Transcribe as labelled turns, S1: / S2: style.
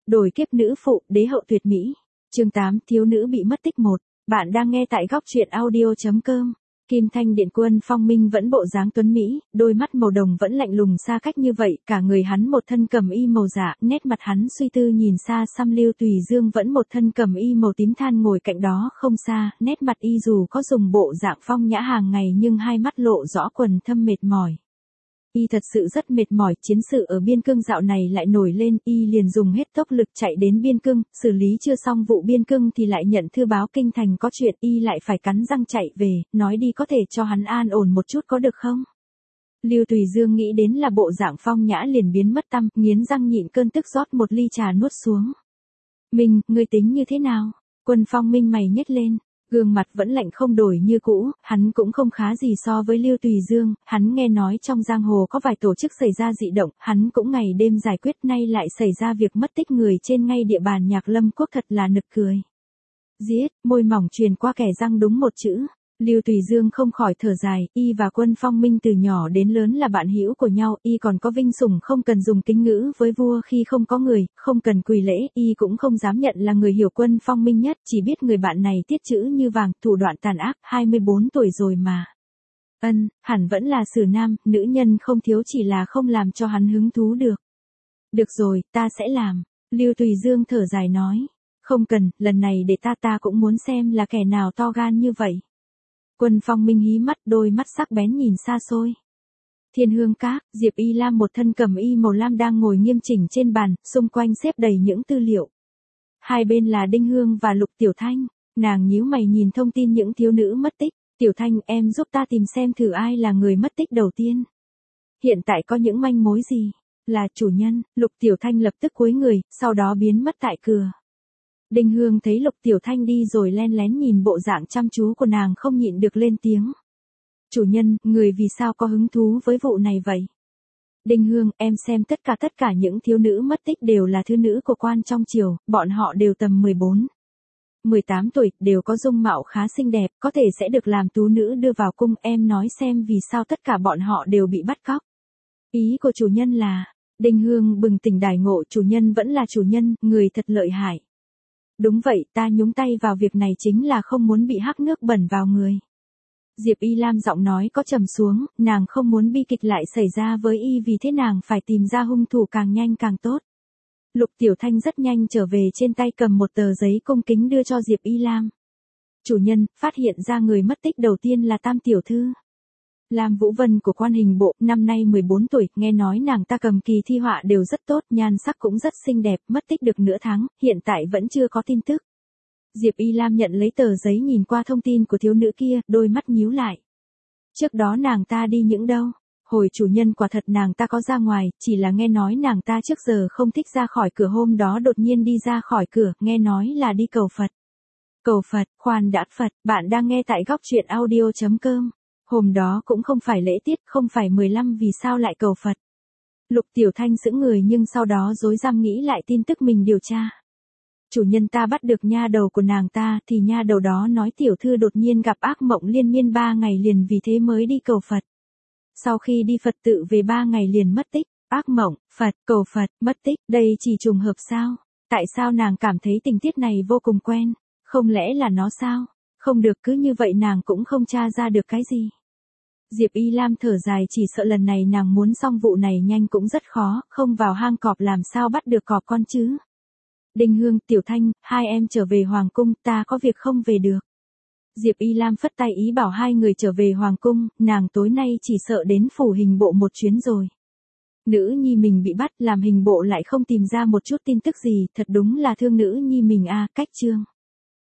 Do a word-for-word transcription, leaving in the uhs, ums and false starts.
S1: Đổi kiếp nữ phụ, đế hậu tuyệt mỹ. Chương tám, thiếu nữ bị mất tích một. Bạn đang nghe tại góc truyện audio chấm com. Kim Thanh Điện Quân Phong Minh vẫn bộ dáng tuấn mỹ, đôi mắt màu đồng vẫn lạnh lùng xa cách như vậy, cả người hắn một thân cẩm y màu dạ, nét mặt hắn suy tư nhìn xa xăm. Lưu Tùy Dương vẫn một thân cẩm y màu tím than ngồi cạnh đó không xa, nét mặt y dù có dùng bộ dạng phong nhã hàng ngày nhưng hai mắt lộ rõ quần thâm mệt mỏi. Y thật sự rất mệt mỏi, chiến sự ở biên cương dạo này lại nổi lên, y liền dùng hết tốc lực chạy đến biên cương, xử lý chưa xong vụ biên cương thì lại nhận thư báo kinh thành có chuyện, y lại phải cắn răng chạy về, nói đi có thể cho hắn an ổn một chút có được không? Lưu Tùy Dương nghĩ đến là bộ dạng phong nhã liền biến mất tâm, nghiến răng nhịn cơn tức rót một ly trà nuốt xuống. Minh, ngươi tính như thế nào? Quân Phong Minh mày nhếch lên. Gương mặt vẫn lạnh không đổi như cũ, hắn cũng không khá gì so với Lưu Tùy Dương, hắn nghe nói trong giang hồ có vài tổ chức xảy ra dị động, hắn cũng ngày đêm giải quyết, nay lại xảy ra việc mất tích người trên ngay địa bàn Nhạc Lâm Quốc, thật là nực cười. Giết, môi mỏng truyền qua kẻ răng đúng một chữ. Lưu Tùy Dương không khỏi thở dài, y và Quân Phong Minh từ nhỏ đến lớn là bạn hữu của nhau, y còn có vinh sủng không cần dùng kính ngữ với vua khi không có người, không cần quỳ lễ, y cũng không dám nhận là người hiểu Quân Phong Minh nhất, chỉ biết người bạn này tiết chữ như vàng, thủ đoạn tàn ác, hai mươi bốn tuổi rồi mà. Ân, hẳn vẫn là xử nam, nữ nhân không thiếu, chỉ là không làm cho hắn hứng thú được. Được rồi, ta sẽ làm. Lưu Tùy Dương thở dài nói. Không cần, lần này để ta ta cũng muốn xem là kẻ nào to gan như vậy. Quân Phong Minh hí mắt, đôi mắt sắc bén nhìn xa xôi. Thiên Hương Các, Diệp Y Lam một thân cẩm y màu lam đang ngồi nghiêm chỉnh trên bàn, xung quanh xếp đầy những tư liệu. Hai bên là Đinh Hương và Lục Tiểu Thanh, nàng nhíu mày nhìn thông tin những thiếu nữ mất tích. Tiểu Thanh, em giúp ta tìm xem thử ai là người mất tích đầu tiên. Hiện tại có những manh mối gì? Là chủ nhân. Lục Tiểu Thanh lập tức cúi người, sau đó biến mất tại cửa. Đinh Hương thấy Lục Tiểu Thanh đi rồi len lén nhìn bộ dạng chăm chú của nàng không nhịn được lên tiếng. Chủ nhân, người vì sao có hứng thú với vụ này vậy? Đinh Hương, em xem tất cả tất cả những thiếu nữ mất tích đều là thư nữ của quan trong triều, bọn họ đều tầm mười bốn, mười tám tuổi, đều có dung mạo khá xinh đẹp, có thể sẽ được làm tú nữ đưa vào cung, em nói xem vì sao tất cả bọn họ đều bị bắt cóc. Ý của chủ nhân là, Đinh Hương bừng tỉnh đại ngộ, chủ nhân vẫn là chủ nhân, người thật lợi hại. Đúng vậy, ta nhúng tay vào việc này chính là không muốn bị hắc nước bẩn vào người. Diệp Y Lam giọng nói có trầm xuống, nàng không muốn bi kịch lại xảy ra với y, vì thế nàng phải tìm ra hung thủ càng nhanh càng tốt. Lục Tiểu Thanh rất nhanh trở về, trên tay cầm một tờ giấy cung kính đưa cho Diệp Y Lam. Chủ nhân, phát hiện ra người mất tích đầu tiên là Tam Tiểu Thư. Lam Vũ Vân của quan hình bộ, năm nay mười bốn tuổi, nghe nói nàng ta cầm kỳ thi họa đều rất tốt, nhan sắc cũng rất xinh đẹp, mất tích được nửa tháng, hiện tại vẫn chưa có tin tức. Diệp Y Lam nhận lấy tờ giấy nhìn qua thông tin của thiếu nữ kia, đôi mắt nhíu lại. Trước đó nàng ta đi những đâu? Hồi chủ nhân, quả thật nàng ta có ra ngoài, chỉ là nghe nói nàng ta trước giờ không thích ra khỏi cửa, hôm đó đột nhiên đi ra khỏi cửa, nghe nói là đi cầu Phật. Cầu Phật, khoan đã, Phật, bạn đang nghe tại góc truyện audio chấm com. Hôm đó cũng không phải lễ tiết, không phải mười lăm, vì sao lại cầu Phật? Lục Tiểu Thanh sững người nhưng sau đó rối rắm nghĩ lại tin tức mình điều tra. Chủ nhân, ta bắt được nha đầu của nàng ta, thì nha đầu đó nói tiểu thư đột nhiên gặp ác mộng liên miên ba ngày liền, vì thế mới đi cầu Phật. Sau khi đi Phật tự về ba ngày liền mất tích. Ác mộng, Phật, cầu Phật, mất tích, đây chỉ trùng hợp sao? Tại sao nàng cảm thấy tình tiết này vô cùng quen? Không lẽ là nó sao? Không được, cứ như vậy nàng cũng không tra ra được cái gì. Diệp Y Lam thở dài, chỉ sợ lần này nàng muốn xong vụ này nhanh cũng rất khó, không vào hang cọp làm sao bắt được cọp con chứ. Đinh Hương, Tiểu Thanh, hai em trở về Hoàng cung, ta có việc không về được. Diệp Y Lam phất tay ý bảo hai người trở về Hoàng cung, nàng tối nay chỉ sợ đến phủ hình bộ một chuyến rồi. Nữ nhi mình bị bắt, làm hình bộ lại không tìm ra một chút tin tức gì, thật đúng là thương nữ nhi mình a. Cách chương.